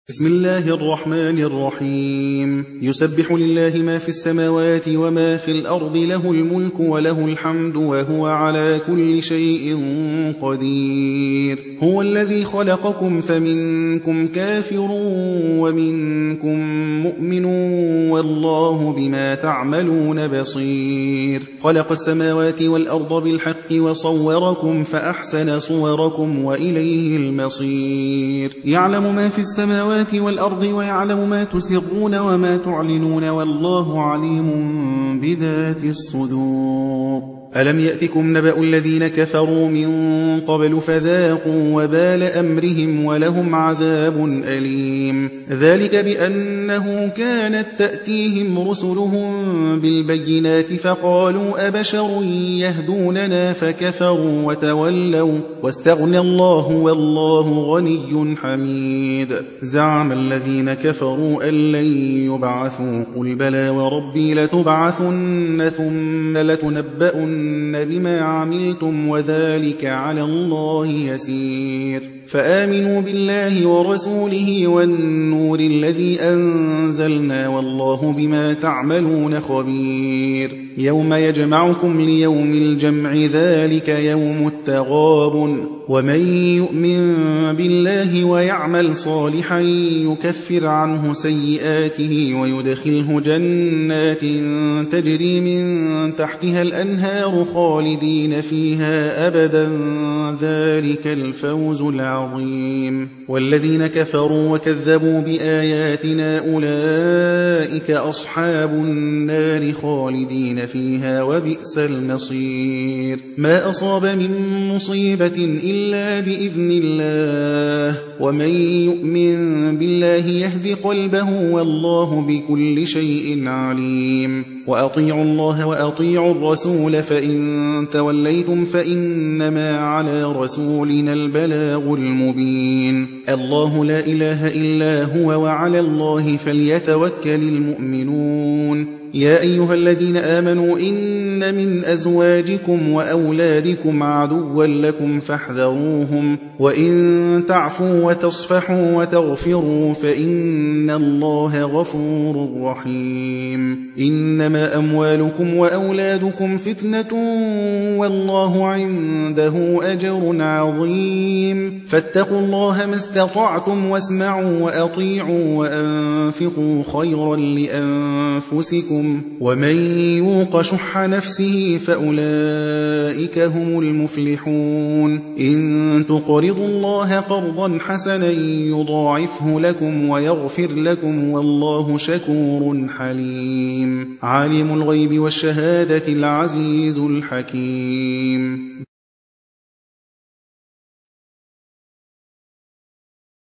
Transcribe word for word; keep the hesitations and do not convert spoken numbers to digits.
بسم الله الرحمن الرحيم يسبح لله ما في السماوات وما في الأرض له الملك وله الحمد وهو على كل شيء قدير هو الذي خلقكم فمنكم كافر ومنكم مؤمن والله بما تعملون بصير خلق السماوات والأرض بالحق وصوركم فأحسن صوركم وإليه المصير يعلم ما في السماوات والأرض ويعلم ما تسرون وما تعلنون والله عليم بذات الصدور ألم يأتكم نبأ الذين كفروا من قبل فذاقوا وبال أمرهم ولهم عذاب أليم ذلك بأنه كانت تأتيهم رسلهم بالبينات فقالوا أبشر يهدوننا فكفروا وتولوا واستغنى الله والله غني حميد زعم الذين كفروا أن لن يبعثوا قل بلى وربي لتبعثن ثم لتنبؤن بما عملتم وذلك على الله يسير فآمنوا بالله ورسوله والنور الذي أنزلنا والله بما تعملون خبير يوم يجمعكم ليوم الجمع ذلك يوم التغابن ومن يؤمن بالله ويعمل صالحا يكفر عنه سيئاته ويدخله جنات تجري من تحتها الأنهار خالدين فيها أبدا ذلك الفوز العظيم والذين كفروا وكذبوا بآياتنا أولئك أصحاب النار خالدين فيها وبئس المصير ما أصاب من مصيبة إلا بإذن الله ومن يؤمن بالله يهد قلبه والله بكل شيء عليم وأطيعوا الله وأطيعوا الرسول فإن توليتم فإنما على رسولنا البلاغ المبين الله لا إله إلا هو وعلى الله فليتوكل المؤمنون يا أيها الذين آمنوا إن من أزواجكم وأولادكم عدوا لكم فاحذروهم وإن تعفوا وتصفحوا وتغفروا فإن الله غفور رحيم إنما أموالكم وأولادكم فتنة والله عنده أجر عظيم فاتقوا الله ما استطعتم واسمعوا وأطيعوا وأنفقوا خيرا لأنفسكم ومن يوق شح نفسه فأولئك هم المفلحون إن تقرضوا الله قرضا حسنا يضاعفه لكم ويغفر لكم والله شكور حليم عالم الغيب والشهادة العزيز الحكيم